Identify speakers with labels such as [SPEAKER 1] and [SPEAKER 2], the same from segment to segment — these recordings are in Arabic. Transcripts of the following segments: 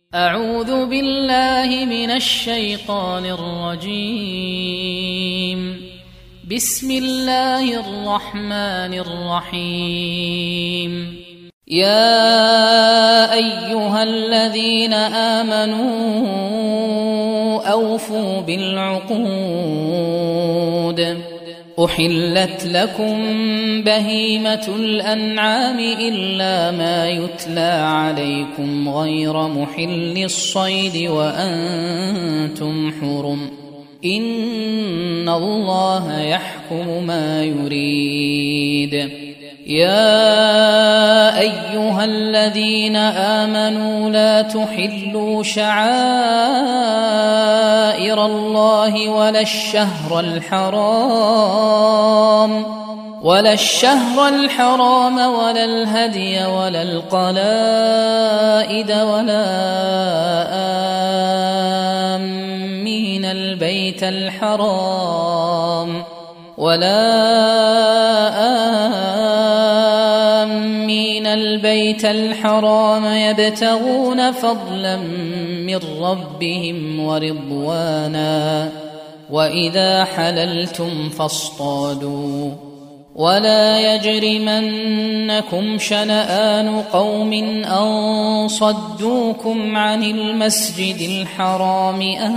[SPEAKER 1] أعوذ بالله من الشيطان الرجيم. بسم الله الرحمن الرحيم. يا أيها الذين آمنوا أوفوا بالعقود. أحلت لكم بهيمة الأنعام إلا ما يتلى عليكم غير محل الصيد وأنتم حرم. إن الله يحكم ما يريد. يا أيها الذين آمنوا لا تحلوا شعائر الله ولا الشهر الحرام ولا الهدي ولا القلائد ولا آمين البيت الحرام يبتغون فضلا من ربهم ورضوانا. وإذا حللتم فاصطادوا. ولا يجرمنكم شنآن قوم أن صدوكم عن المسجد الحرام أن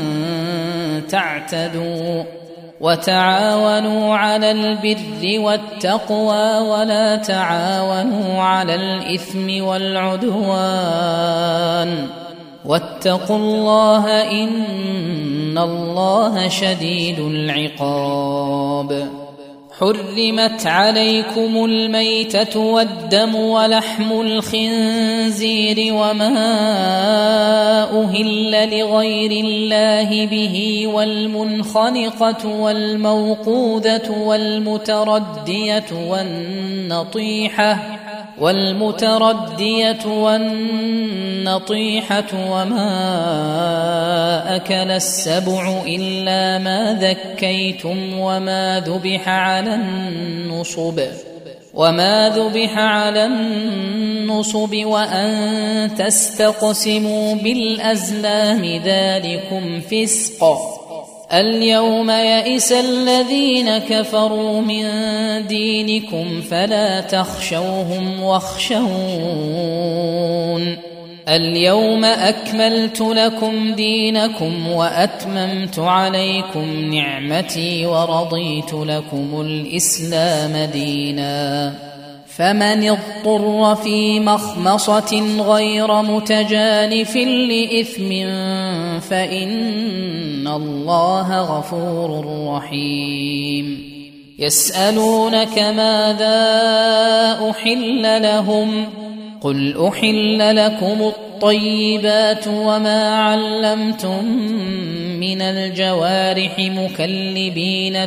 [SPEAKER 1] تعتدوا. وتعاونوا على البر والتقوى ولا تعاونوا على الإثم والعدوان. واتقوا الله إن الله شديد العقاب. حرمت عليكم الميتة والدم ولحم الخنزير وما أهل لغير الله به والمنخنقة والموقوذة والمتردية والنطيحة وما أكل السبع إلا ما ذكيتم وما ذبح على النصب وأن تستقسموا بالأزلام ذلكم فسق. اليوم يئس الذين كفروا من دينكم فلا تخشوهم واخشون. اليوم أكملت لكم دينكم وأتممت عليكم نعمتي ورضيت لكم الإسلام دينا. فمن اضطر في مخمصة غير متجانف لإثم فإن الله غفور رحيم. يسألونك ماذا أحل لهم قل أحل لكم الطيبات وما علمتم من الجوارح مكلبين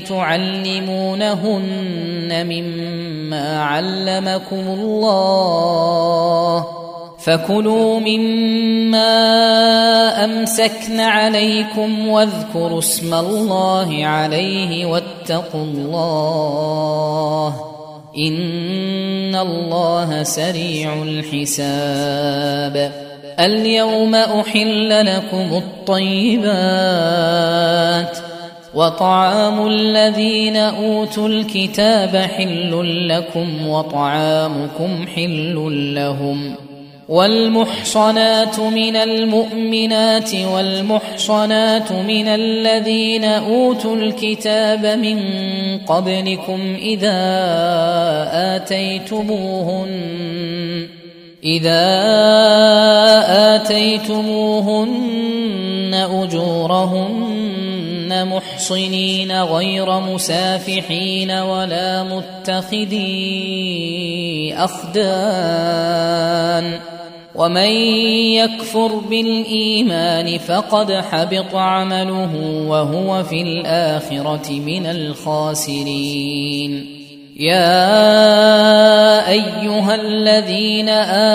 [SPEAKER 1] تعلمونهن مما علمكم الله فكلوا مما أمسكن عليكم واذكروا اسم الله عليه واتقوا الله إن الله سريع الحساب. اليوم أحل لكم الطيبات وطعام الذين أوتوا الكتاب حل لكم وطعامكم حل لهم. والمحصنات من المؤمنات والمحصنات من الذين أوتوا الكتاب من قبلكم إذا آتيتموهن أجورهن محصنين غير مسافحين ولا متخذي أخدان. ومن يكفر بالإيمان فقد حبط عمله وهو في الآخرة من الخاسرين. يا أيها الذين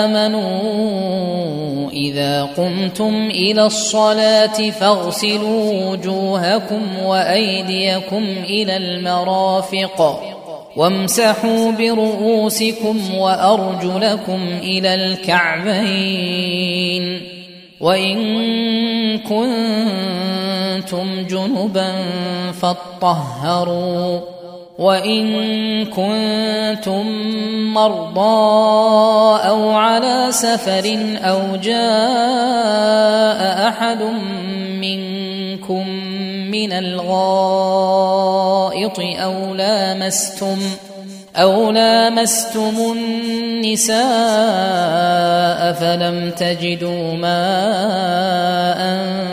[SPEAKER 1] آمنوا إذا قمتم إلى الصلاة فاغسلوا وجوهكم وأيديكم إلى المرافق وامسحوا برؤوسكم وأرجلكم إلى الكعبين وإن كنتم جنبا فاطهروا وإن كنتم مرضى أو على سفر أو جاء أحد منكم من الغائط أو لامستم النساء فلم تجدوا ماء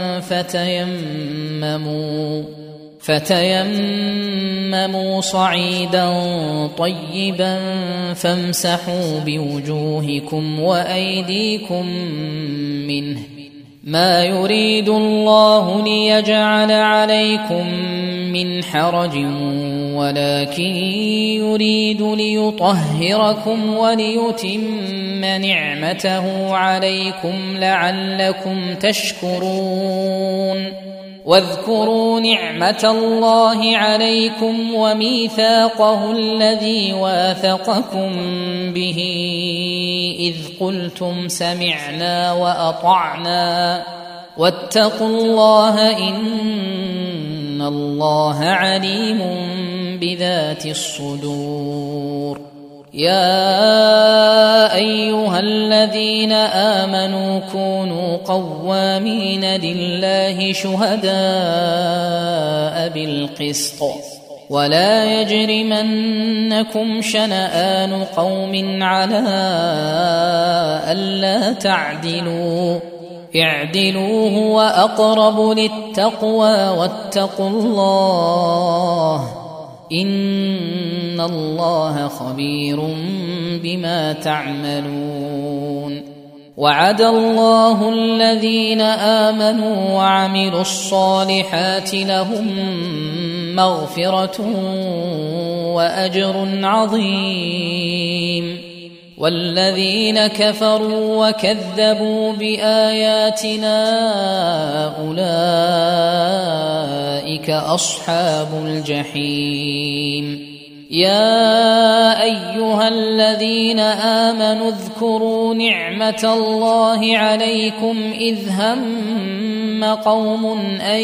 [SPEAKER 1] فتيمموا صعيدا طيبا فامسحوا بوجوهكم وأيديكم منه ما يريد الله ليجعل عليكم من حرج ولكن يريد ليطهركم وليتم نعمته عليكم لعلكم تشكرون واذكروا نعمة الله عليكم وميثاقه الذي واثقكم به إذ قلتم سمعنا وأطعنا واتقوا الله إن الله عليم بذات الصدور يا أيها الذين آمنوا كونوا قوامين لله شهداء بالقسط ولا يجرمنكم شنآن قوم على ألا تعدلوا اعدلوا هو أقرب للتقوى واتقوا الله إن الله خبير بما تعملون وعد الله الذين آمنوا وعملوا الصالحات لهم مغفرة وأجر عظيم والذين كفروا وكذبوا بآياتنا أولئك أصحاب الجحيم يا أيها الذين آمنوا اذكروا نعمة الله عليكم إذ هم قوم أن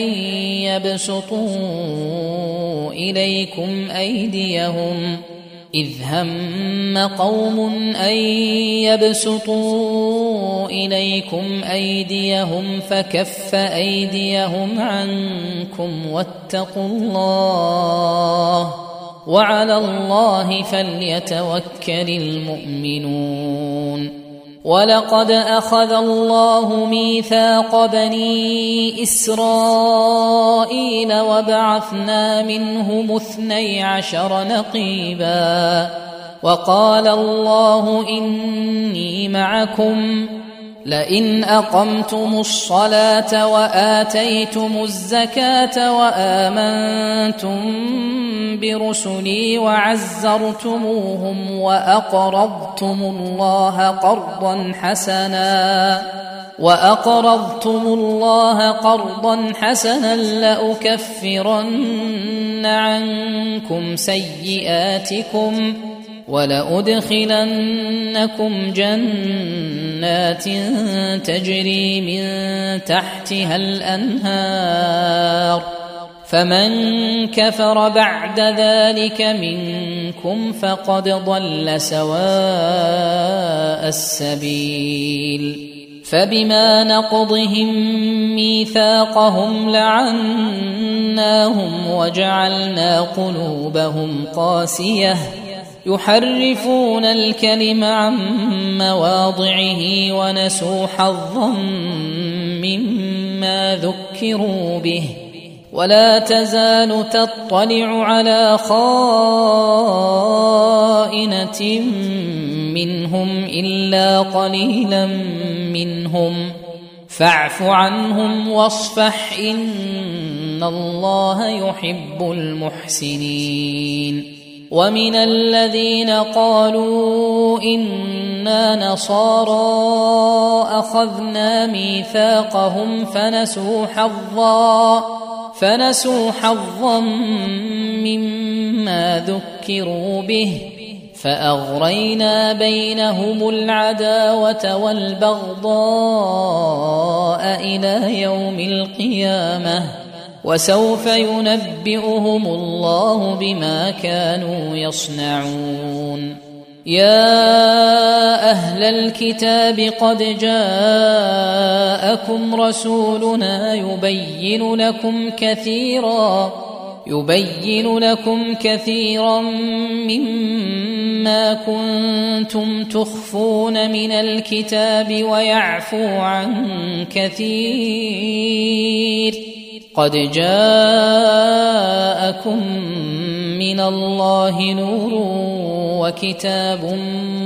[SPEAKER 1] يبسطوا إليكم أيديهم فكف أيديهم عنكم واتقوا الله وعلى الله فليتوكل المؤمنون ولقد أخذ الله ميثاق بني إسرائيل وبعثنا منهم 12 نقيبا وقال الله إني معكم لئن أقمتم الصلاة وآتيتم الزكاة وآمنتم برسلي وعزرتموهم وأقرضتم الله قرضا حسنا لأكفرن عنكم سيئاتكم ولأدخلنكم جنات تجري من تحتها الأنهار فمن كفر بعد ذلك منكم فقد ضل سواء السبيل فبما نقضهم ميثاقهم لعناهم وجعلنا قلوبهم قاسية يحرفون الكلم عن مواضعه ونسوا حظا مما ذكروا به ولا تزال تطلع على خائنة منهم إلا قليلا منهم فاعف عنهم واصفح إن الله يحب المحسنين ومن الذين قالوا إنا نصارى أخذنا ميثاقهم فنسوا حظا مما ذكروا به فأغرينا بينهم العداوة والبغضاء إلى يوم القيامة وسوف ينبئهم الله بما كانوا يصنعون. يا أهل الكتاب قد جاءكم رسولنا يبين لكم كثيرا مما كنتم تخفون من الكتاب ويعفو عن كثير. قد جاءكم من الله نور وكتاب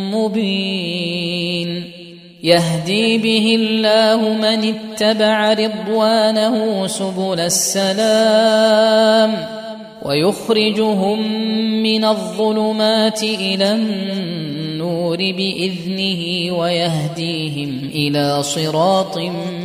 [SPEAKER 1] مبين يهدي به الله من اتبع رضوانه سبل السلام ويخرجهم من الظلمات إلى النور بإذنه ويهديهم إلى صراط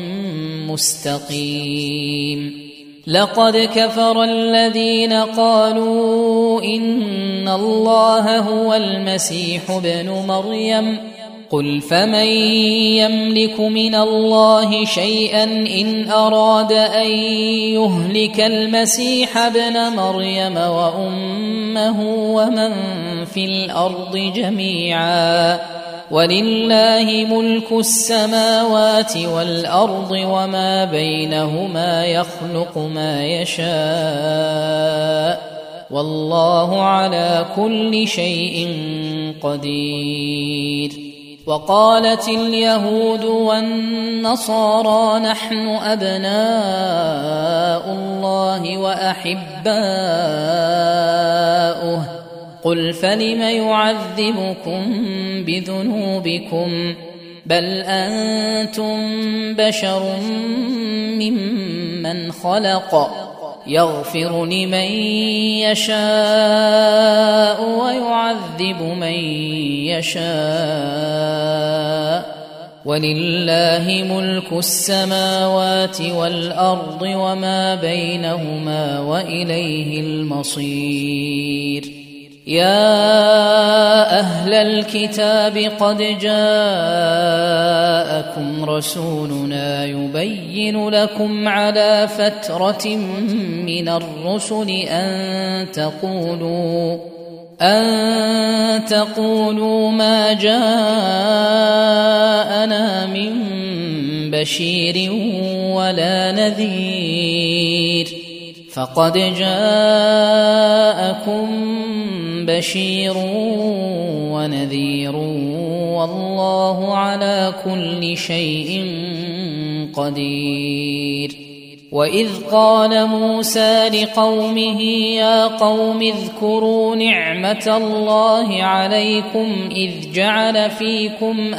[SPEAKER 1] مستقيم. لقد كفر الذين قالوا إن الله هو المسيح ابن مريم قل فمن يملك من الله شيئا إن أراد أن يهلك المسيح ابن مريم وأمه ومن في الأرض جميعا ولله ملك السماوات والأرض وما بينهما يخلق ما يشاء والله على كل شيء قدير. وقالت اليهود والنصارى نحن أبناء الله وأحباؤه قل فلم يعذبكم بذنوبكم بل أنتم بشر ممن خلق يغفر لمن يشاء ويعذب من يشاء ولله ملك السماوات والأرض وما بينهما وإليه المصير. يا أهل الكتاب قد جاءكم رسولنا يبين لكم على فترة من الرسل أن تقولوا ما جاءنا من بشير ولا نذير فقد جاءكم بشير ونذير والله على كل شيء قدير. وإذ قال موسى لقومه يا قوم اذكروا نعمة الله عليكم إذ جعل فيكم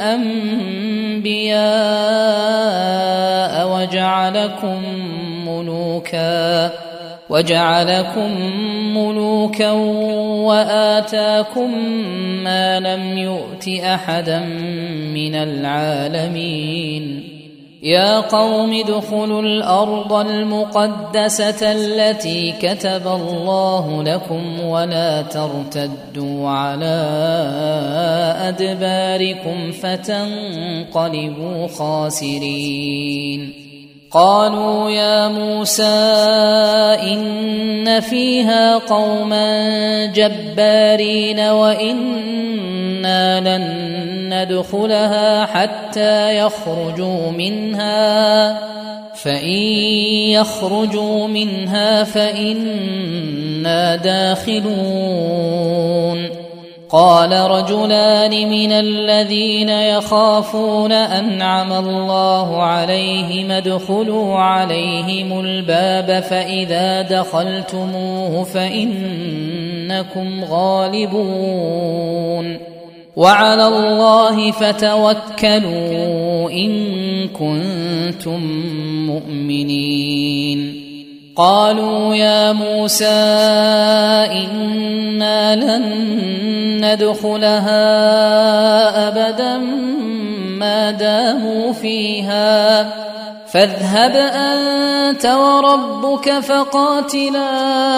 [SPEAKER 1] أنبياء وجعلكم ملوكا وآتاكم ما لم يؤت أحدا من العالمين. يا قوم ادخلوا الأرض المقدسة التي كتب الله لكم ولا ترتدوا على أدباركم فتنقلبوا خاسرين. قالوا يا موسى إن فيها قوما جبارين وإنا لن ندخلها حتى يخرجوا منها فإن يخرجوا منها فإنا داخلون. قال رجلان من الذين يخافون أنعم الله عليهم ادخلوا عليهم الباب فإذا دخلتموه فإنكم غالبون وعلى الله فتوكلوا إن كنتم مؤمنين. قالوا يا موسى إنا لن ندخلها أبدا ما داموا فيها فاذهب أنت وربك فقاتلا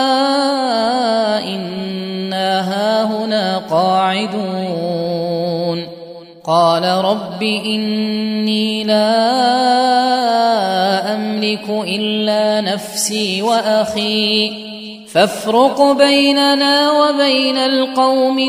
[SPEAKER 1] إنا هاهنا قاعدون. قال رب إني لا أملك إلا نفسي وأخي فافرق بيننا وبين القوم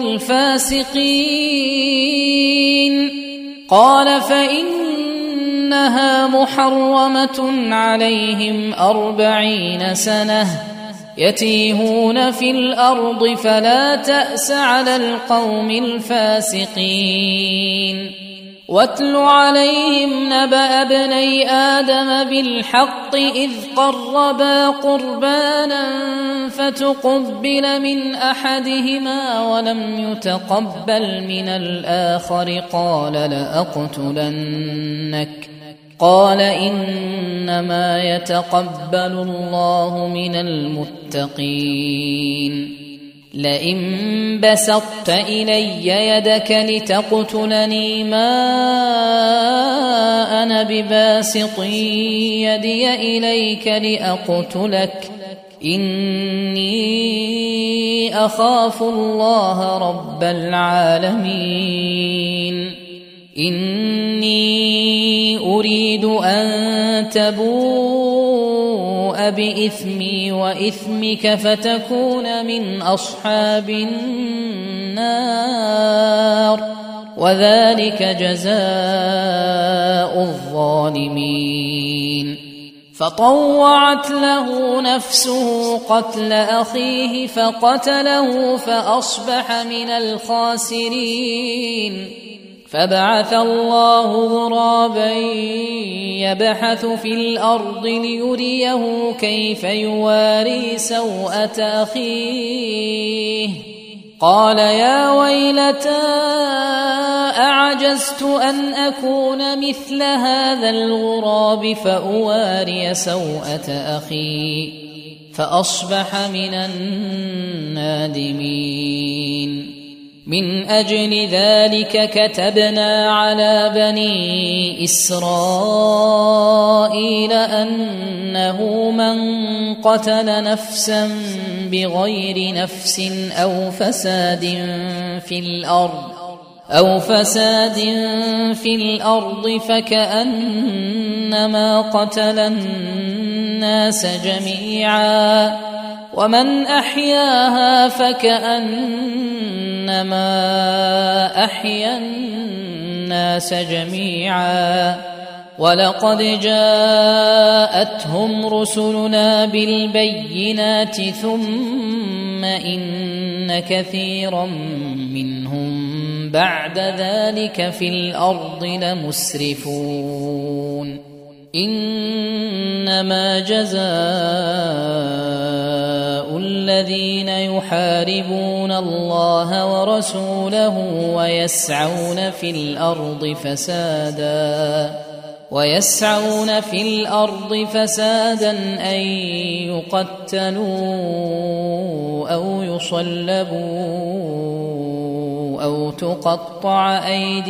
[SPEAKER 1] الفاسقين. قال فإنها محرمة عليهم 40 سنة يتيهون في الأرض فلا تأس على القوم الفاسقين. واتل عليهم نبأ ابني آدم بالحق إذ قربا قربانا فتقبل من أحدهما ولم يتقبل من الآخر قال لأقتلنك. قال إنما يتقبل الله من المتقين. لئن بسطت إلي يدك لتقتلني ما أنا بباسط يدي إليك لأقتلك إني أخاف الله رب العالمين. إني أريد أن تبوء بإثمي وإثمك فتكون من أصحاب النار وذلك جزاء الظالمين. فطوعت له نفسه قتل أخيه فقتله فأصبح من الخاسرين. فبعث الله غرابا يبحث في الأرض ليريه كيف يواري سوءة أخيه. قال يا ويلتى أعجزت أن أكون مثل هذا الغراب فأواري سوءة أخي فأصبح من النادمين. من أجل ذلك كتبنا على بني إسرائيل أنه من قتل نفسا بغير نفس أو فساد في الأرض فكأنما قتل الناس جميعا ومن أحياها فكأنما أحيا الناس جميعا. ولقد جاءتهم رسلنا بالبينات ثم إن كثيرا منهم بعد ذلك في الأرض لمسرفون. إنما جزاء الذين يحاربون الله ورسوله ويسعون في الأرض فسادا أن يقتلوا أو يصلبوا أو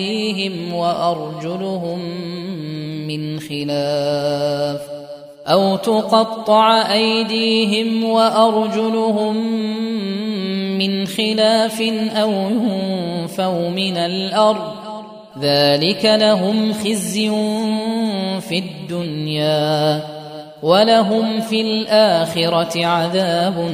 [SPEAKER 1] تقطع أيديهم وأرجلهم من خلاف أو ينفوا من الأرض ذلك لهم خزي في الدنيا ولهم في الآخرة عذاب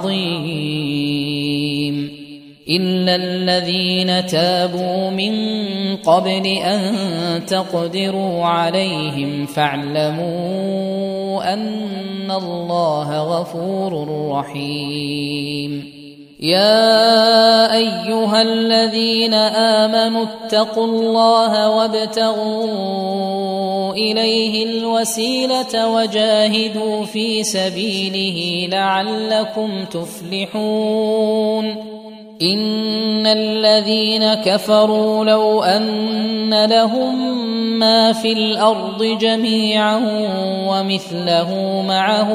[SPEAKER 1] عظيم. إلا الذين تابوا من قبل أن تقدروا عليهم فاعلموا أن الله غفور رحيم. يا أيها الذين آمنوا اتقوا الله وابتغوا إليه الوسيلة وجاهدوا في سبيله لعلكم تفلحون. إن الذين كفروا لو أن لهم ما في الأرض جميعا ومثله معه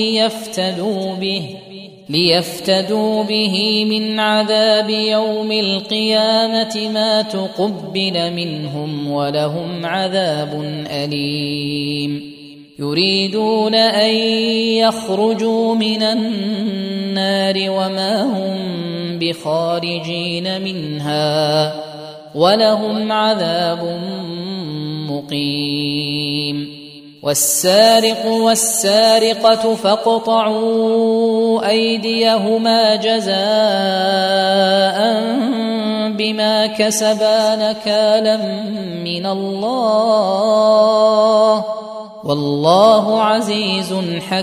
[SPEAKER 1] ليفتدوا به من عذاب يوم القيامة ما تقبل منهم ولهم عذاب أليم. يريدون أن يخرجوا من النار وما هم بخارجين منها ولهم عذاب مقيم. والسارق والسارقة فاقطعوا أيديهما جزاء بما كسبا نكالا من الله والله عزيز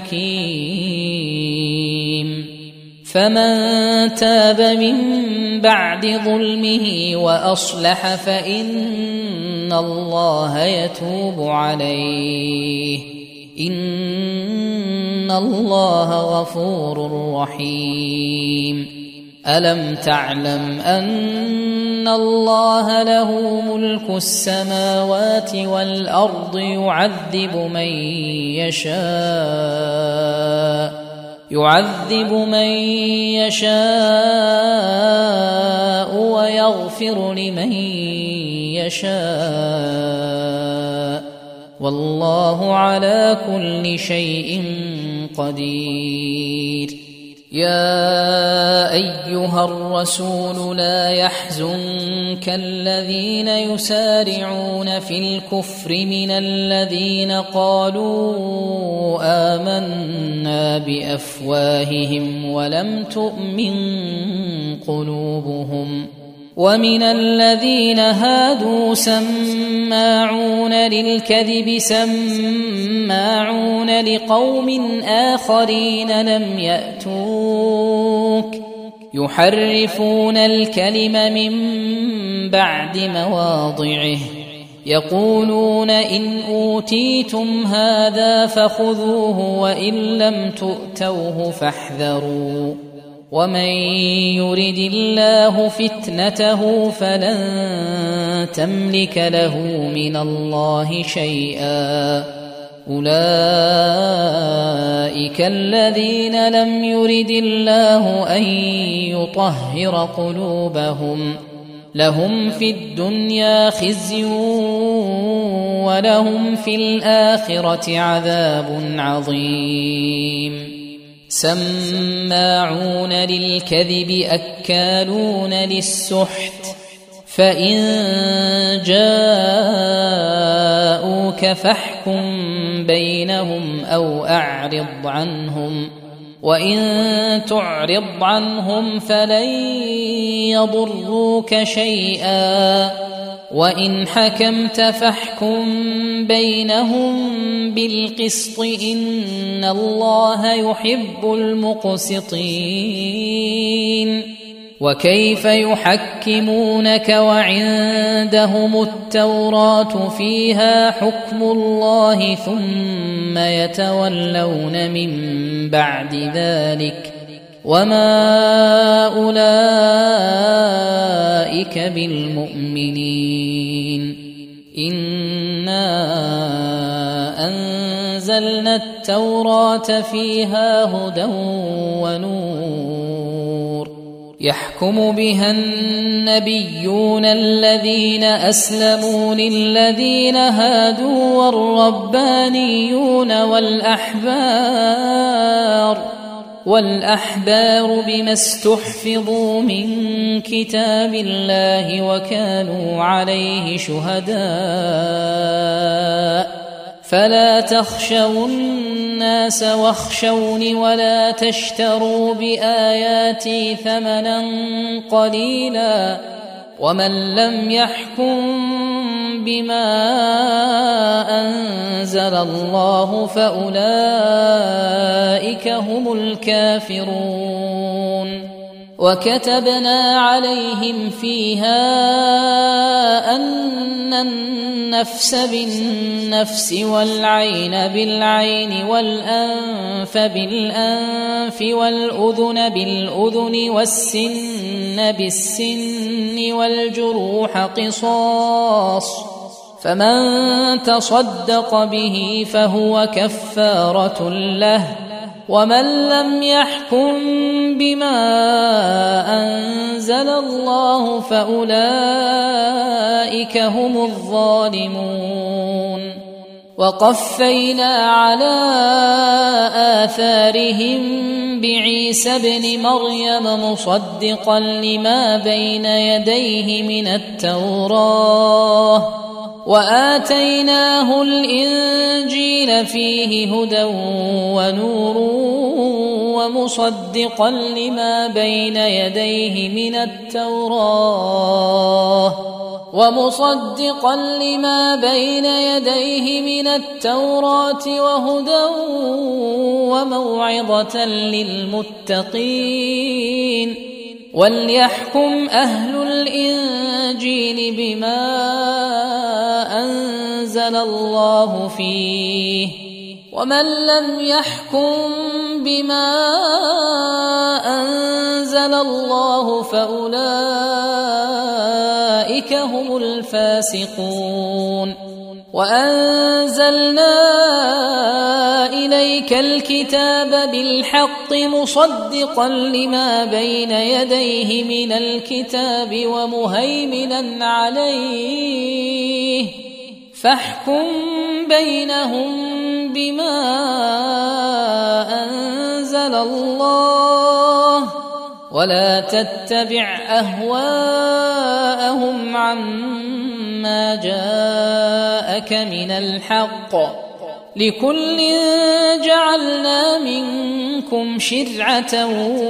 [SPEAKER 1] حكيم. فمن تاب من بعد ظلمه وأصلح فإن الله يتوب عليه إن الله غفور رحيم. ألم تعلم أن الله له ملك السماوات والأرض يعذب من يشاء ويغفر لمن يشاء والله على كل شيء قدير. يا أيها الرسول لا يحزنك الذين يسارعون في الكفر من الذين قالوا آمنا بأفواههم ولم تؤمن قلوبهم ومن الذين هادوا سماعون للكذب سماعون لقوم آخرين لم يأتوك يحرفون الكلم من بعد مواضعه يقولون إن أوتيتم هذا فخذوه وإن لم تؤتوه فاحذروا ومن يرد الله فتنته فلن تملك له من الله شيئا أولئك الذين لم يرد الله أن يطهر قلوبهم لهم في الدنيا خزي ولهم في الآخرة عذاب عظيم. سماعون للكذب أكالون للسحت فإن جاءوك فاحكم بينهم أو أعرض عنهم وإن تعرض عنهم فلن يضروك شيئا وإن حكمت فاحكم بينهم بالقسط إن الله يحب المقسطين. وكيف يحكمونك وعندهم التوراة فيها حكم الله ثم يتولون من بعد ذلك وما أولئك بالمؤمنين. إنا أنزلنا التوراة فيها هدى ونور يحكم بها النبيون الذين أسلموا للذين هادوا والربانيون والأحبار بما استحفظوا من كتاب الله وكانوا عليه شهداء فلا تخشوا الناس واخشوني ولا تشتروا بآياتي ثمنا قليلا ومن لم يحكم بما أنزل الله فأولئك هم الكافرون. وكتبنا عليهم فيها أن النفس بالنفس والعين بالعين والأنف بالأنف والأذن بالأذن والسن بالسن والجروح قصاص فمن تصدق به فهو كفارة له ومن لم يحكم بما أنزل الله فأولئك هم الظالمون. وقفينا على آثارهم بعيسى ابن مريم مصدقا لما بين يديه من التوراة وآتيناه الإنجيل فيه هدى ونور ومصدقا لما بين يديه من التوراة وهدى وموعظة للمتقين. وليحكم أهل الإنجيل بما أنزل الله فيه، ومن لم يحكم بما أنزل الله فأولئك هم الفاسقون. وأنزلنا إليك الكتاب بالحق مصدقا لما بين يديه من الكتاب ومهيمنا عليه، فاحكم بينهم بما أنزل الله، ولا تتبع أهواءهم عما جاءك من الحق، لكل جعلنا منكم شرعة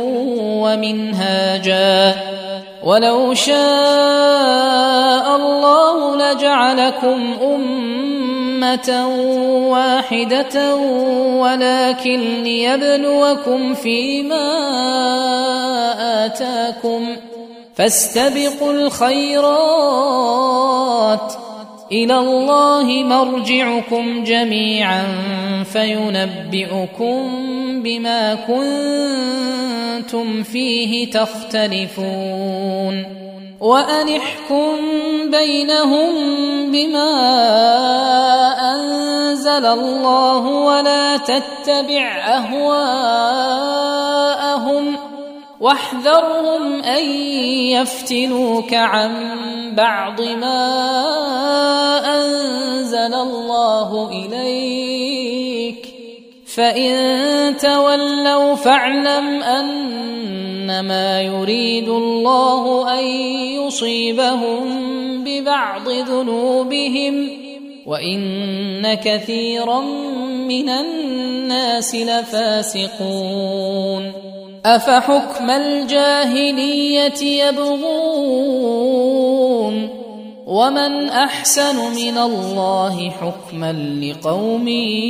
[SPEAKER 1] ومنهاجا، ولو شاء الله لجعلكم أمة واحدة ولكن ليبلوكم فيما آتاكم، فاستبقوا الخيرات، إلى الله مرجعكم جميعا فينبئكم بما كنتم فيه تختلفون. وأن احكم بينهم بما أنزل الله ولا تتبع أهواءهم، واحذرهم أن يفتنوك عن بعض ما أنزل الله إليك، فإن تولوا فاعلم أنما يريد الله أن يصيبهم ببعض ذنوبهم، وإن كثيرا من الناس لفاسقون. أفحكم الجاهلية يبغون، ومن أحسن من الله حكما لقوم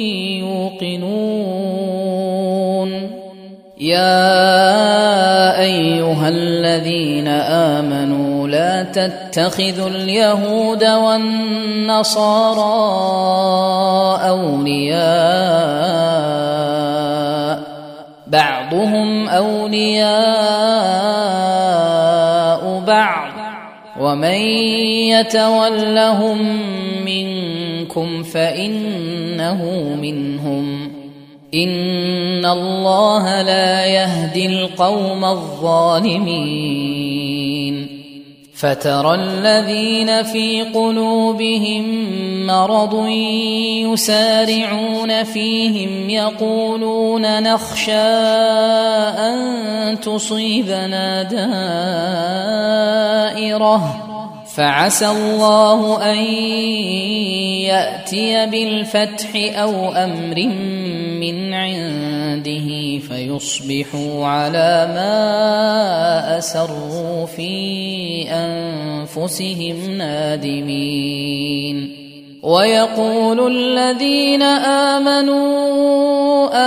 [SPEAKER 1] يوقنون. يا أيها الذين آمنوا لا تتخذوا اليهود والنصارى أولياء، بعضهم أولياء بعض، ومن يتولهم منكم فإنه منهم، إن الله لا يهدي القوم الظالمين. فترى الذين في قلوبهم مرض يسارعون فيهم يقولون نخشى أن تصيبنا دائرة، فعسى الله أن يأتي بالفتح أو أمر من عنده فيصبحوا على ما أسروا في أنفسهم نادمين. ويقول الذين آمنوا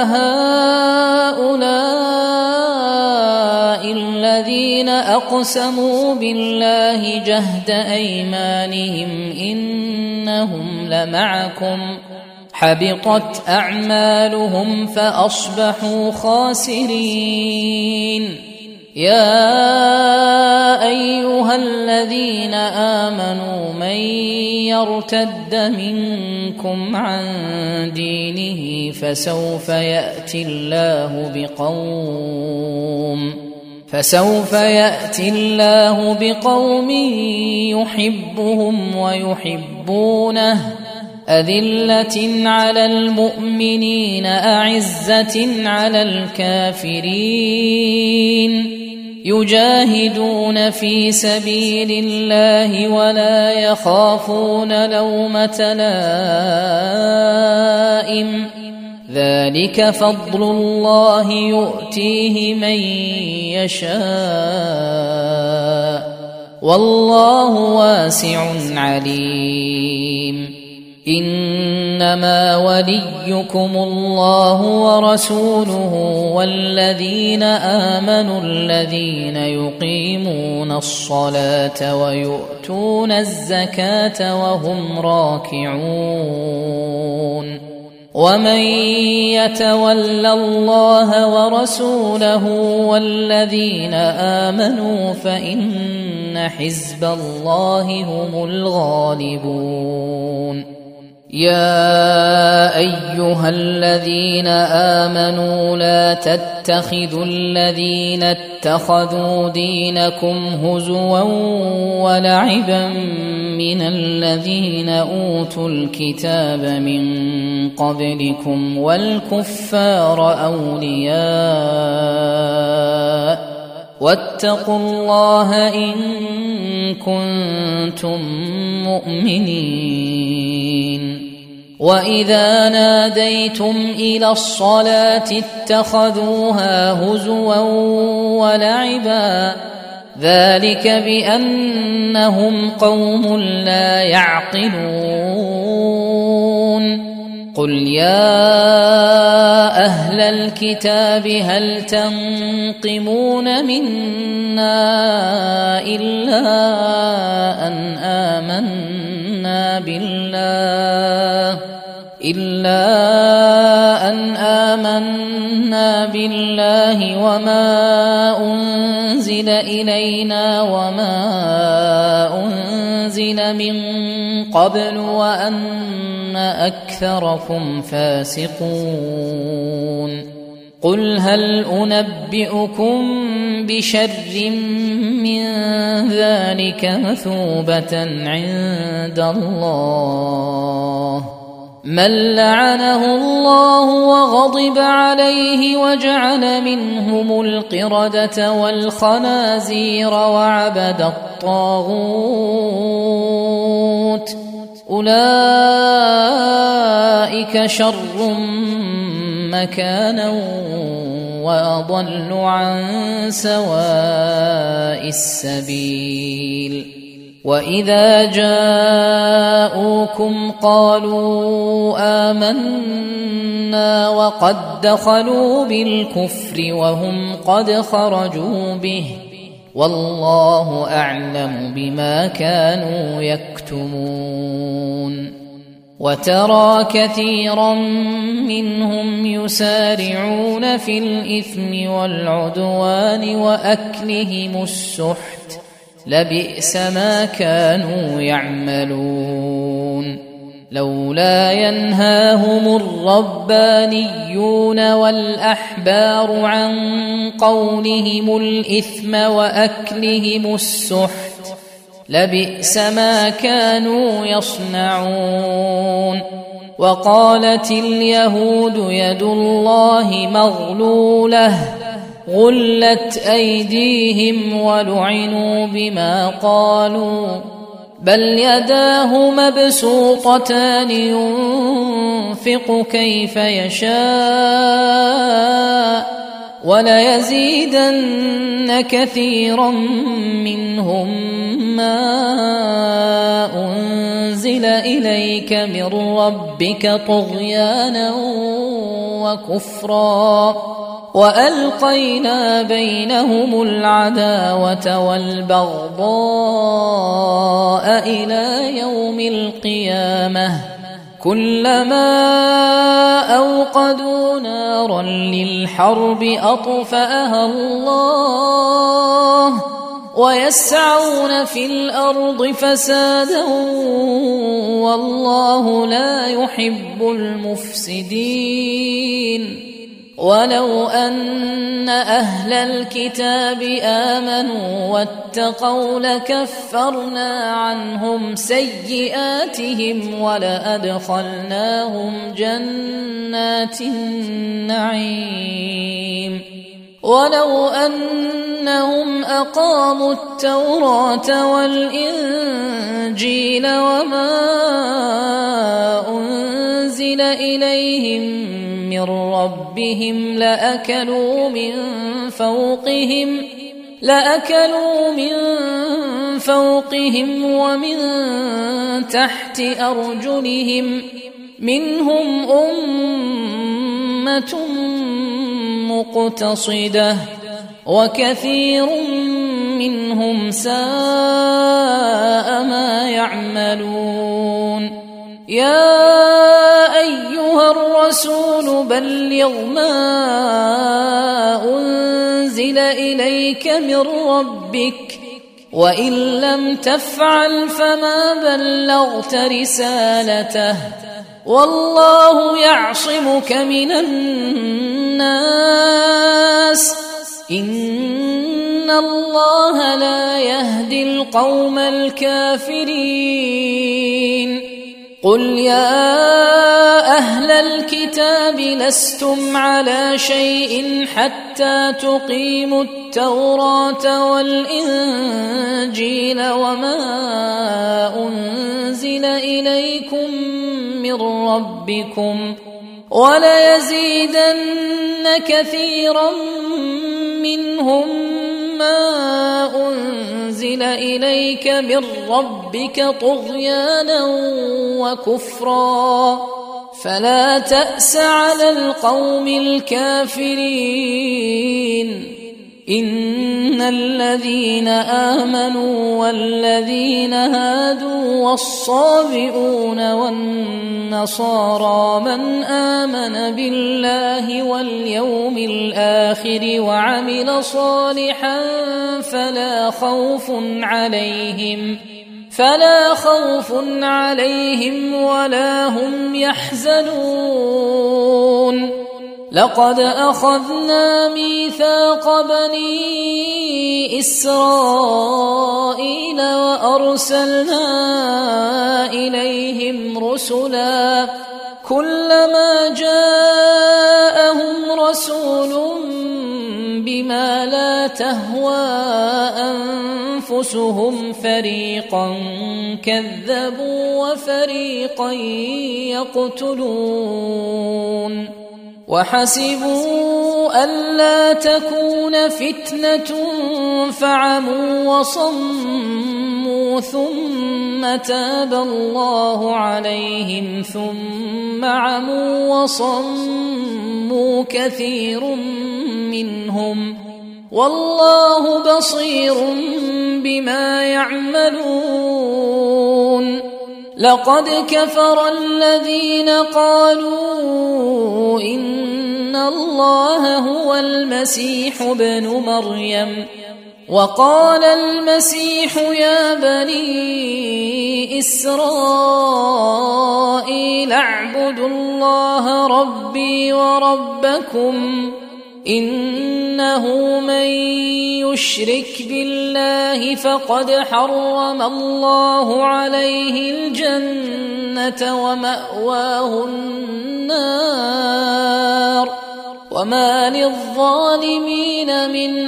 [SPEAKER 1] أهؤلاء الذين أقسموا بالله جهد أيمانهم إنهم لمعكم، حبطت أعمالهم فأصبحوا خاسرين. يا أيها الذين آمنوا من يرتد منكم عن دينه فسوف يأتي الله بقوم يحبهم ويحبونه، أذلة على المؤمنين أعزة على الكافرين، يجاهدون في سبيل الله ولا يخافون لومة لائم ذلك فضل الله يؤتيه من يشاء والله واسع عليم إنما وليكم الله ورسوله والذين آمنوا الذين يقيمون الصلاة ويؤتون الزكاة وهم راكعون ومن يتول الله ورسوله والذين آمنوا فإن حزب الله هم الغالبون يا أيها الذين آمنوا لا تتخذوا الذين اتخذوا دينكم هزوا ولعبا من الذين أوتوا الكتاب من قبلكم والكفار أولياء واتقوا الله إن كنتم مؤمنين وإذا ناديتم إلى الصلاة اتخذوها هزوا ولعبا ذلك بأنهم قوم لا يعقلون قل يا أهل الكتاب هل تنقمون منا إلا أن آمنا بالله وما أنزل إلينا وما أنزل من قبل وأن أكثركم فاسقون قل هل أنبئكم بشر من ذلك مثوبة عند الله من لعنه الله وغضب عليه وجعل منهم القردة والخنازير وعبد الطاغوت أولئك شر مكانا وأضل عن سواء السبيل وإذا جاءوكم قالوا آمنا وقد دخلوا بالكفر وهم قد خرجوا به والله أعلم بما كانوا يكتمون وترى كثيرا منهم يسارعون في الإثم والعدوان وأكلهم السحت لبئس ما كانوا يعملون لولا ينهاهم الربانيون والأحبار عن قولهم الإثم وأكلهم السحت لبئس ما كانوا يصنعون وقالت اليهود يد الله مغلولة غلت أيديهم ولعنوا بما قالوا بل يداه مبسوطتان ينفق كيف يشاء وليزيدن كثيرا منهم ما أنزل إليك من ربك طغيانا وكفرا وألقينا بينهم العداوة والبغضاء إلى يوم القيامة كلما أوقدوا نارا للحرب أطفأها الله ويسعون في الأرض فسادا والله لا يحب المفسدين ولو أن أهل الكتاب آمنوا واتقوا لكفرنا عنهم سيئاتهم ولأدخلناهم جنات النعيم ولو أن أنهم أقاموا التوراة والإنجيل وما أنزل إليهم من ربهم لأكلوا من فوقهم ومن تحت أرجلهم منهم أمة مقتصدة وكثير منهم ساء ما يعملون. يا أيها الرسول بلغ ما أنزل إليك من ربك وإن لم تفعل فما بلغت رسالته والله يعصمك من الناس إن الله لا يهدي القوم الكافرين. قل يا أهل الكتاب لستم على شيء حتى تقيموا التوراة والإنجيل وما أنزل إليكم من ربكم وليزيدن كثيرا منهم ما أنزل إليك من ربك طغيانا وكفرا فلا تأس على القوم الكافرين. إن الذين آمنوا والذين هادوا والصابئون والنصارى من آمن بالله واليوم الآخر وعمل صالحا فلا خوف عليهم ولا هم يحزنون. لقد أخذنا ميثاق بني إسرائيل وأرسلنا إليهم رسلا كلما جاءهم رسول بما لا تهوى أنفسهم فريقا كذبوا وفريقا يقتلون. وحسبوا ألا تكون فتنة فعموا وصموا ثم تاب الله عليهم ثم عموا وصموا كثير منهم والله بصير بما يعملون. لقد كفر الذين قالوا إن الله هو المسيح ابن مريم وقال المسيح يا بني إسرائيل اعبدوا الله ربي وربكم إنه من يشرك بالله فقد حرم الله عليه الجنة ومأواه النار وما للظالمين من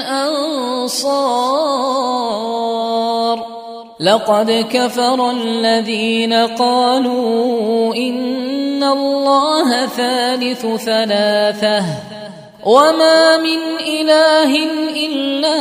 [SPEAKER 1] أنصار. لقد كفر الذين قالوا إن الله ثالث ثلاثة وما من إله إلا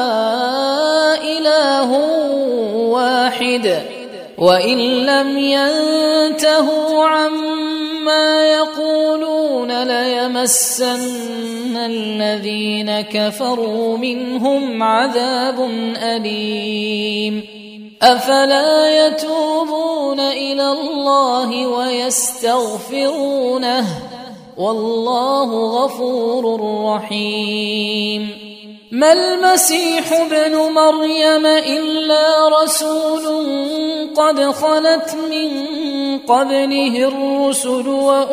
[SPEAKER 1] إله واحد وإن لم ينتهوا عما يقولون ليمسن الذين كفروا منهم عذاب أليم. أفلا يتوبون إلى الله ويستغفرونه والله غفور رحيم. ما المسيح ابن مريم إلا رسول قد خلت من قبله الرسل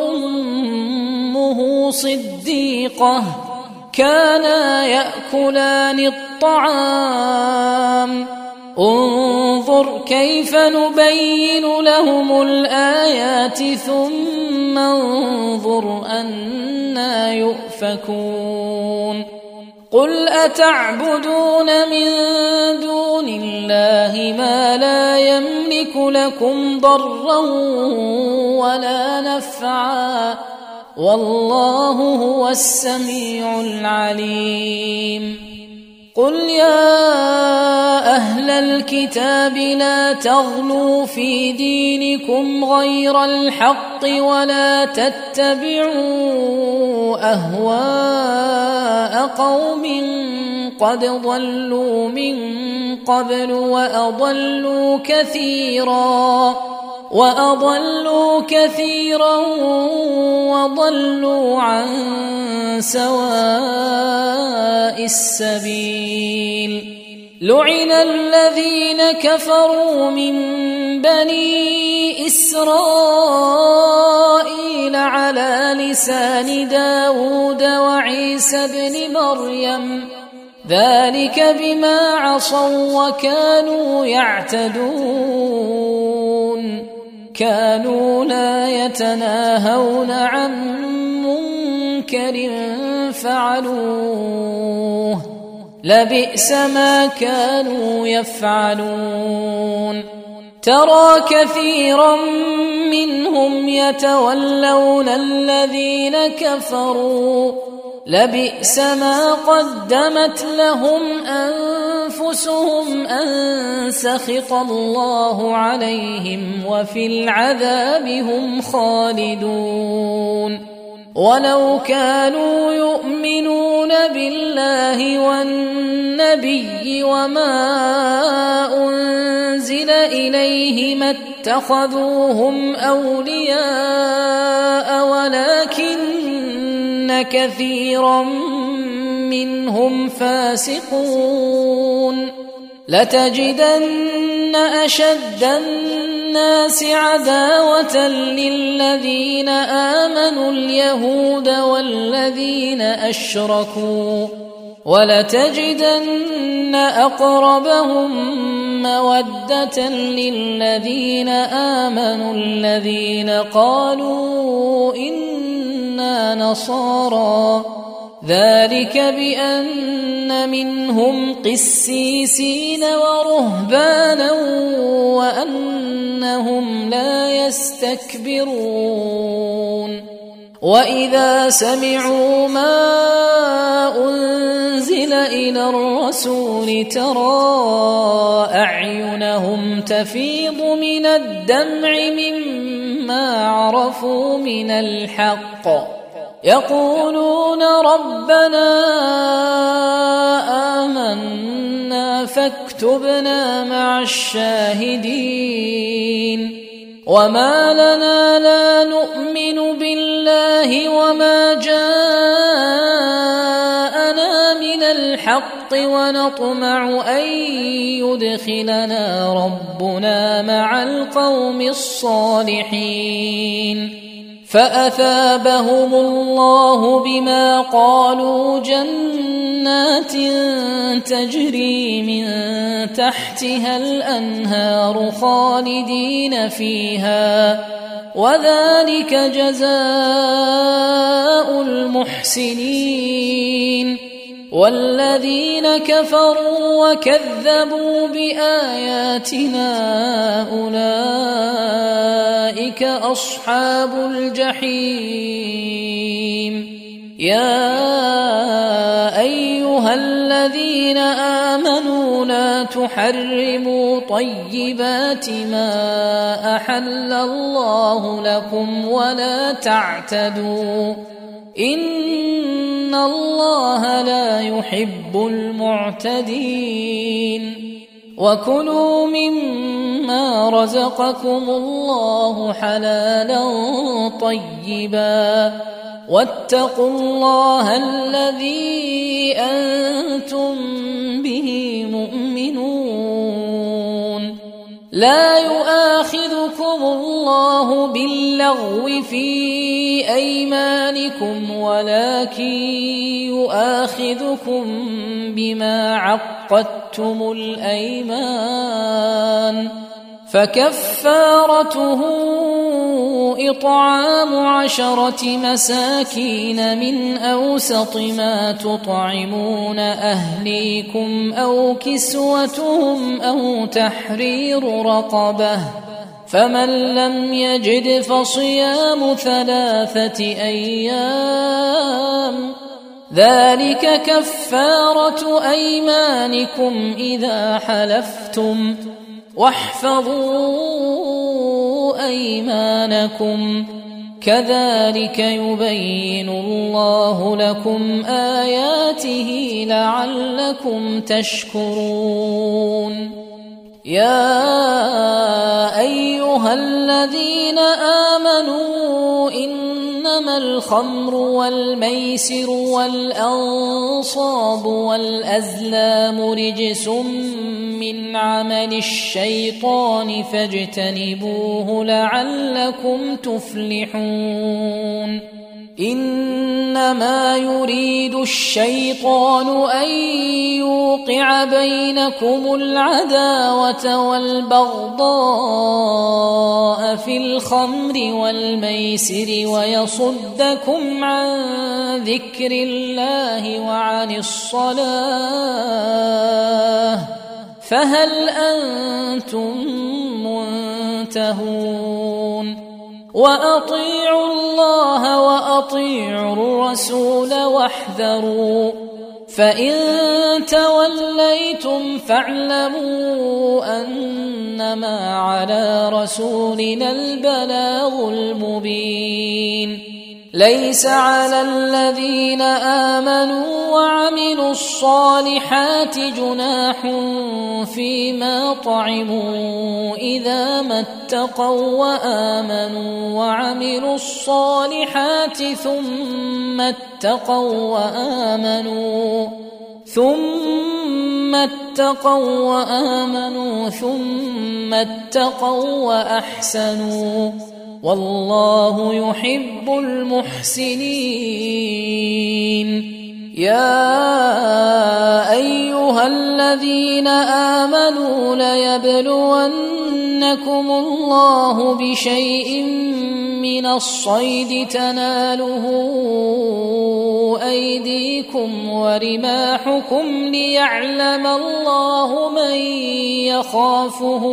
[SPEAKER 1] وأمه صديقة كانا يأكلان الطعام انظر كيف نبين لهم الآيات ثم انظر أنى يؤفكون. قل أتعبدون من دون الله ما لا يملك لكم ضرا ولا نفعا والله هو السميع العليم قل يا أهل الكتاب لا تغلوا في دينكم غير الحق ولا تتبعوا أهواء قوم قد ضلوا من قبل وأضلوا كثيرا وضلوا عن سواء السبيل لعن الذين كفروا من بني إسرائيل على لسان داود وعيسى بن مريم ذلك بما عصوا وكانوا يعتدون كانوا لا يتناهون عن منكر فعلوه لبئس ما كانوا يفعلون ترى كثيرا منهم يتولون الذين كفروا لبئس ما قدمت لهم أنفسهم أن سخط الله عليهم وفي العذاب هم خالدون ولو كانوا يؤمنون بالله والنبي وما أنزل إليه ما اتخذوهم أولياء ولكن كثيرا منهم فاسقون لتجدن أشد الناس عداوة للذين آمنوا اليهود والذين أشركوا ولتجدن أقربهم مودة للذين آمنوا الذين قالوا إنا نصارى ذلك بأن منهم قسيسين ورهبانا وأنهم لا يستكبرون وإذا سمعوا ما أنزل إلى الرسول ترى أعينهم تفيض من الدمع مما عرفوا من الحق يقولون ربنا آمنا فاكتبنا مع الشاهدين وما لنا لا نؤمن بالله وما جاءنا من الحق ونطمع أن يدخلنا ربنا مع القوم الصالحين فأثابهم الله بما قالوا جنات تجري من تحتها الأنهار خالدين فيها وذلك جزاء المحسنين والذين كفروا وكذبوا بآياتنا أولئك أصحاب الجحيم يا أيها الذين آمنوا لا تحرموا طيبات ما أحل الله لكم ولا تعتدوا إن الله لا يحب المعتدين وكلوا مما رزقكم الله حلالا طيبا واتقوا الله الذي أنتم به مؤمنون لا يؤاخذكم الله باللغو في أيمانكم ولكن يؤاخذكم بما عقدتم الأيمان فكفارته إطعام 10 مساكين من أوسط ما تطعمون أهليكم أو كسوتهم أو تحرير رقبة، فمن لم يجد فصيام 3 أيام، ذلك كفارة أيمانكم إذا حلفتم، واحفظوا أيمانكم، كذلك يبين الله لكم آياته لعلكم تشكرون. يا أيها الذين آمنوا إنما الخمر والميسر والأنصاب والأزلام رجس من عمل الشيطان فاجتنبوه لعلكم تفلحون. إنما يريد الشيطان أن يوقع بينكم العداوة والبغضاء في الخمر والميسر ويصدكم عن ذكر الله وعن الصلاة، فهل أنتم منتهون؟ وأطيعوا الله وأطيعوا الرسول واحذروا، فإن توليتم فاعلموا أنما على رسولنا البلاغ المبين. ليس على الذين آمنوا وعملوا الصالحات جناح فيما طعموا إذا ما اتقوا وآمنوا وعملوا الصالحات ثم اتقوا وآمنوا ثم اتقوا وأحسنوا، والله يحب المحسنين. يا أيها الذين آمنوا ليبلونكم الله بشيء من الصيد تناله أيديكم ورماحكم ليعلم الله من يخافه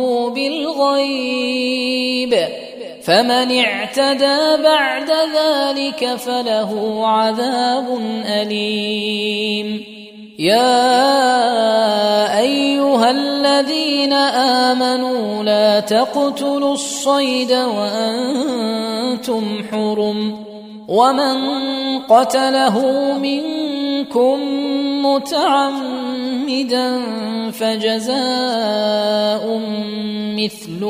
[SPEAKER 1] بالغيب، فمن اعتدى بعد ذلك فله عذاب أليم. يا أيها الذين آمنوا لا تقتلوا الصيد وأنتم حرم، ومن قتله منكم متعمدا فجزاء مثل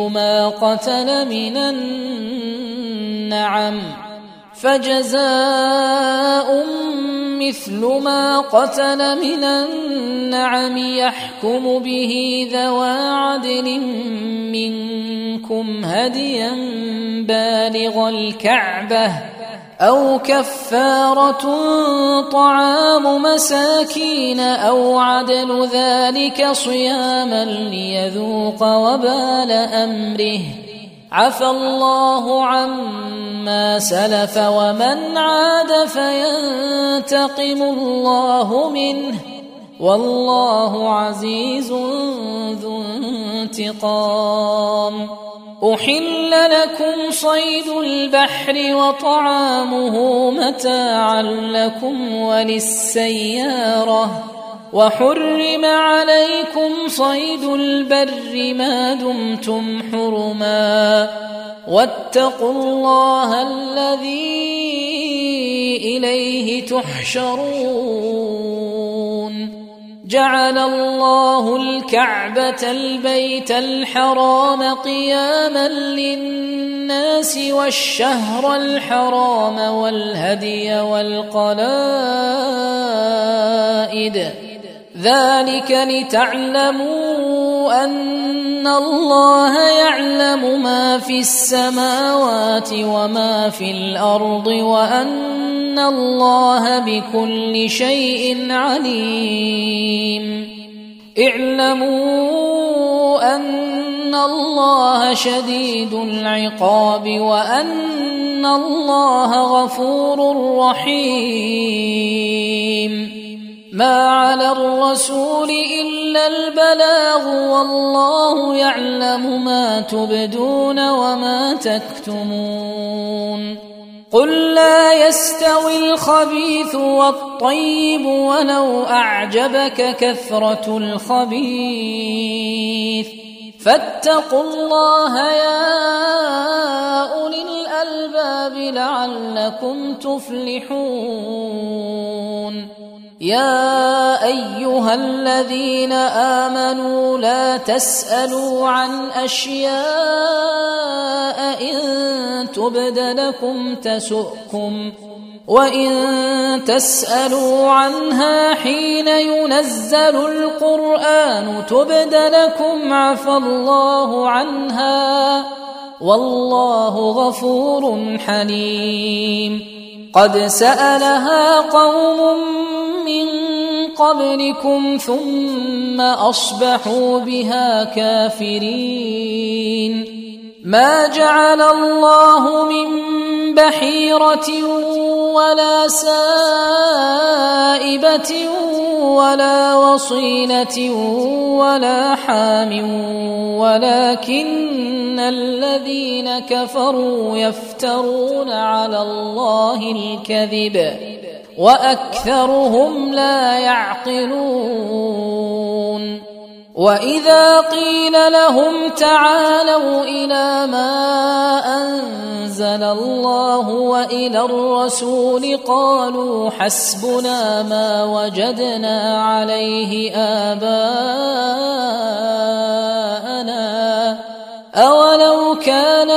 [SPEAKER 1] ما قتل من النعم يحكم به ذوى عدل منكم هديا بالغ الكعبة أو كفارة طعام مساكين أو عدل ذلك صياما ليذوق وبال أمره، عفى الله عما سلف ومن عاد فينتقم الله منه، والله عزيز ذو انتقام. أحل لكم صيد البحر وطعامه متاعا لكم وللسيارة، وحرم عليكم صيد البر ما دمتم حرما، واتقوا الله الذي إليه تحشرون. جعل الله الكعبة البيت الحرام قياما للناس والشهر الحرام والهدي والقلائد، ذلك لتعلموا أن الله يعلم ما في السماوات وما في الأرض وأن الله بكل شيء عليم. اعلموا أن وأن الله شديد العقاب وأن الله غفور رحيم. ما على الرسول إلا البلاغ والله يعلم ما تبدون وما تكتمون. قل لا يستوي الخبيث والطيب ولو أعجبك كثرة الخبيث فاتقوا الله يا أولي الألباب لعلكم تفلحون. يا أيها الذين آمنوا لا تسألوا عن أشياء إن تبد لكم تسؤكم وإن تسألوا عنها حين ينزل القرآن تبد لكم عفى الله عنها والله غفور حليم. قد سألها قوم من قبلكم ثم أصبحوا بها كافرين. ما جعل الله من بحيرة ولا سائبة ولا وصيلة ولا حام ولكن الذين كفروا يفترون على الله الكذب وأكثرهم لا يعقلون. وإذا قيل لهم تعالوا إلى ما أنزل الله وإلى الرسول قالوا حسبنا ما وجدنا عليه آباءنا أولو كان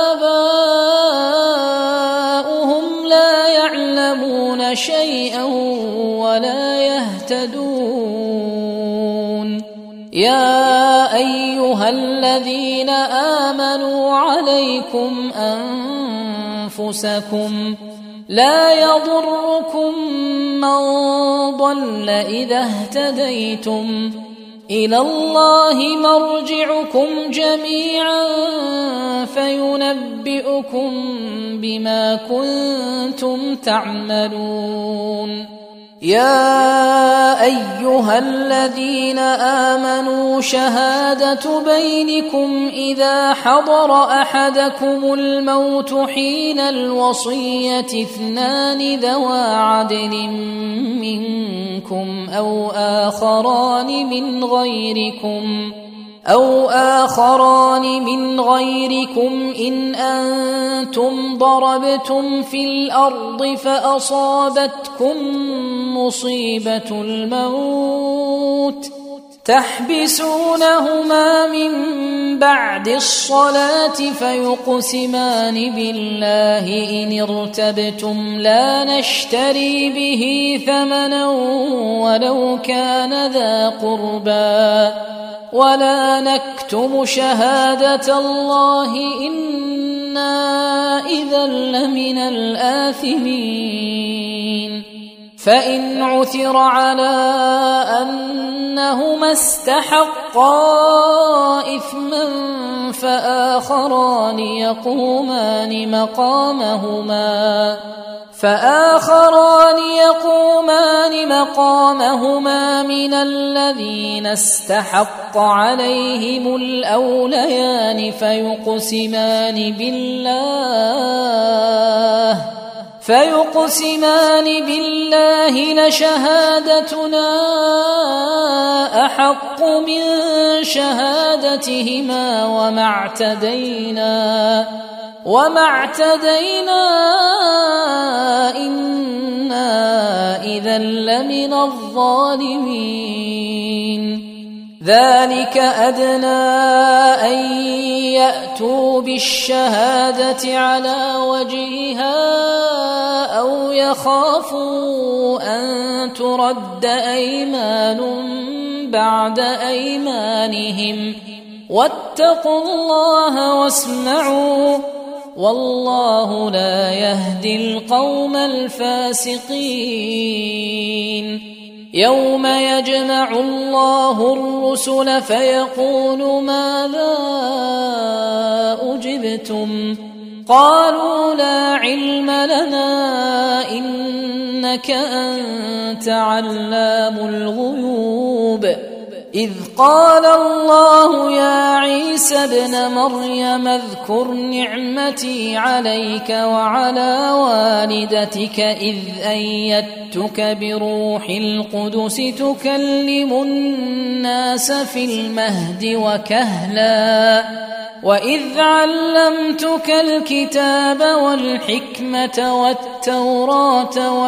[SPEAKER 1] آباؤهم لا يعلمون شيئا ولا يهتدون. يا أيها الذين آمنوا عليكم أنفسكم لا يضركم من ضل إذا اهتديتم إلى الله مرجعكم جميعا فينبئكم بما كنتم تعملون. يا أيها الذين آمنوا شهادة بينكم إذا حضر أحدكم الموت حين الوصية اثنان ذوى عدل منكم أو آخران من غيركم إن أنتم ضربتم في الأرض فأصابتكم مصيبة الموت تحبسونهما من بعد الصلاة فيقسمان بالله إن ارتبتم لا نشتري به ثمنا ولو كان ذا قربى ولا نكتم شهادة الله إنا إذا لمن الآثمين. فإن عثر على أنهما استحقا إثما فآخران يقومان مقامهما من الذين استحق عليهم الأوليان فيقسمان بالله لشهادتنا أحق من شهادتهما وما اعتدينا إنا إذا لمن الظالمين. ذلك أدنى أن يأتوا بالشهادة على وجهها أو يخافوا أن ترد أيمان بعد أيمانهم واتقوا الله واسمعوا والله لا يهدي القوم الفاسقين. يوم يجمع الله الرسل فيقول ماذا أجبتم قالوا لا علم لنا إنك أنت علام الغيوب إذ قال الله يا عيسى ابن مريم اذكر نعمتي عليك وعلى والدتك إذ أيدتك بروح القدس تكلم الناس في المهد وكهلا وإذ علمتك الكتاب والحكمة والتوراة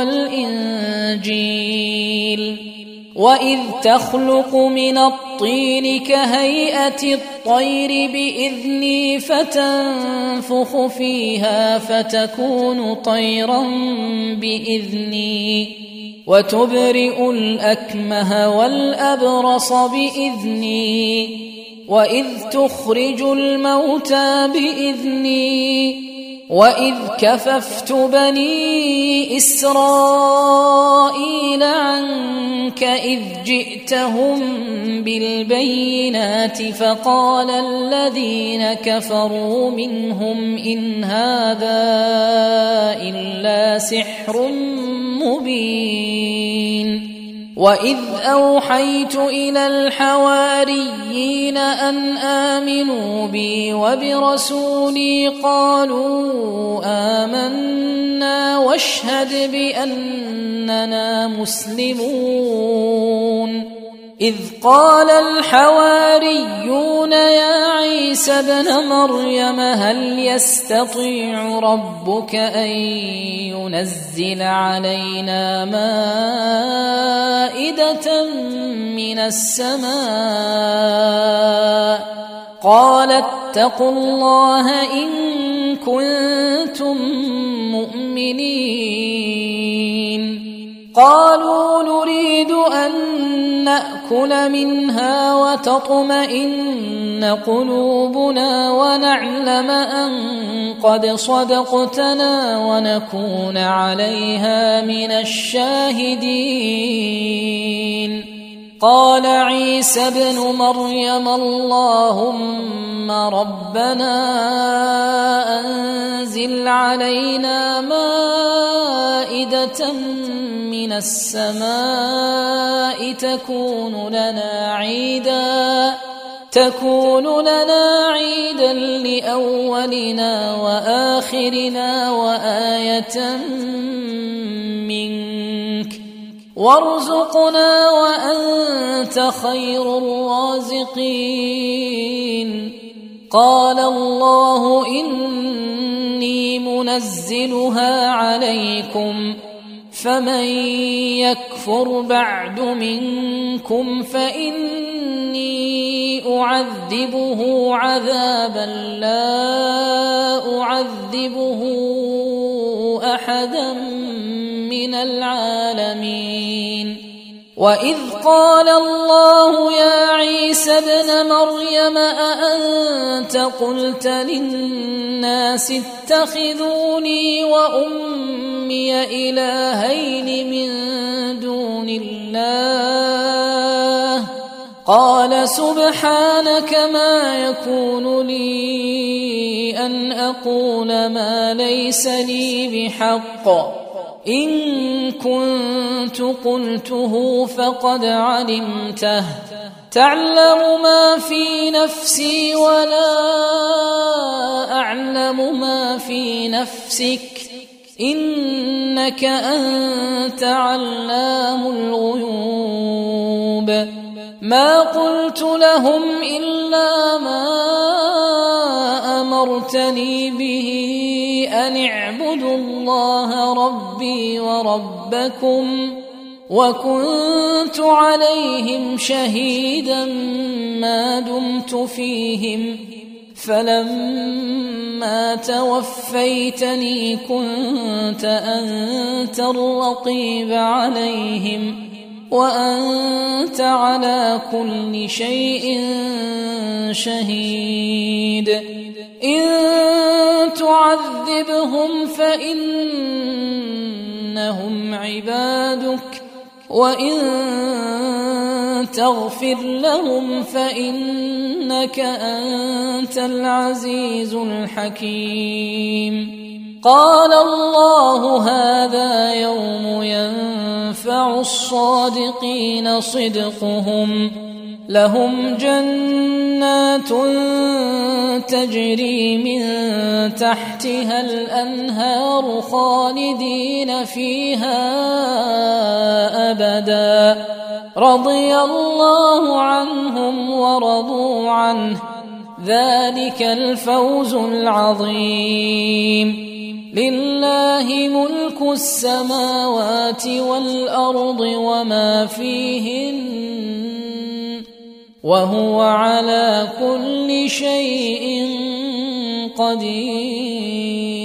[SPEAKER 1] والإنجيل وإذ تخلق من الطين كهيئة الطير بإذني فتنفخ فيها فتكون طيرا بإذني وتبرئ الأكمه والأبرص بإذني وإذ تخرج الموتى بإذني وإذ كففت بني إسرائيل عنك إذ جئتهم بالبينات فقال الذين كفروا منهم إن هذا إلا سحر مبين وإذ أوحيت إلى الحواريين أن آمنوا بي وبرسولي قالوا آمنا واشهد بأننا مسلمون إذ قال الحواريون يا عيسى ابن مريم هل يستطيع ربك أن ينزل علينا مائدة من السماء قال اتقوا الله إن كنتم مؤمنين قالوا نريد أن نأكل منها وتطمئن قلوبنا ونعلم أن قد صدقتنا ونكون عليها من الشاهدين قال عيسى ابن مريم اللهم ربنا أنزل علينا مائدة من السماء تكون لنا عيدا لأولنا وآخرنا وآية منك وارزقنا وأنت خير الرازقين قال الله إني منزلها عليكم فمن يكفر بعد منكم فإني أعذبه عذابا لا أعذبه أحدا من العالمين وإذ قال الله يا عيسى ابن مريم أأنت قلت للناس اتخذوني وأمي إلهين من دون الله قال سبحانك ما يكون لي أن أقول ما ليس لي بحق إن كنت قلته فقد علمته تعلم ما في نفسي ولا أعلم ما في نفسك إنك أنت علام الغيوب ما قلت لهم إلا ما أمرتني به أن اعبدوا الله ربي وربكم وكنت عليهم شهيدا ما دمت فيهم فلما توفيتني كنت أنت الرقيب عليهم وأنت على كل شيء شهيد إن تعذبهم فإنهم عبادك وإن تغفر لهم فإنك أنت العزيز الحكيم. قال الله هذا يوم ينفع الصادقين صدقهم، لهم جنات تجري من تحتها الأنهار خالدين فيها أبدا، رضي الله عنهم ورضوا عنه، ذلك الفوز العظيم. لله ملك السماوات والأرض وما فيهن، وهو على كل شيء قدير.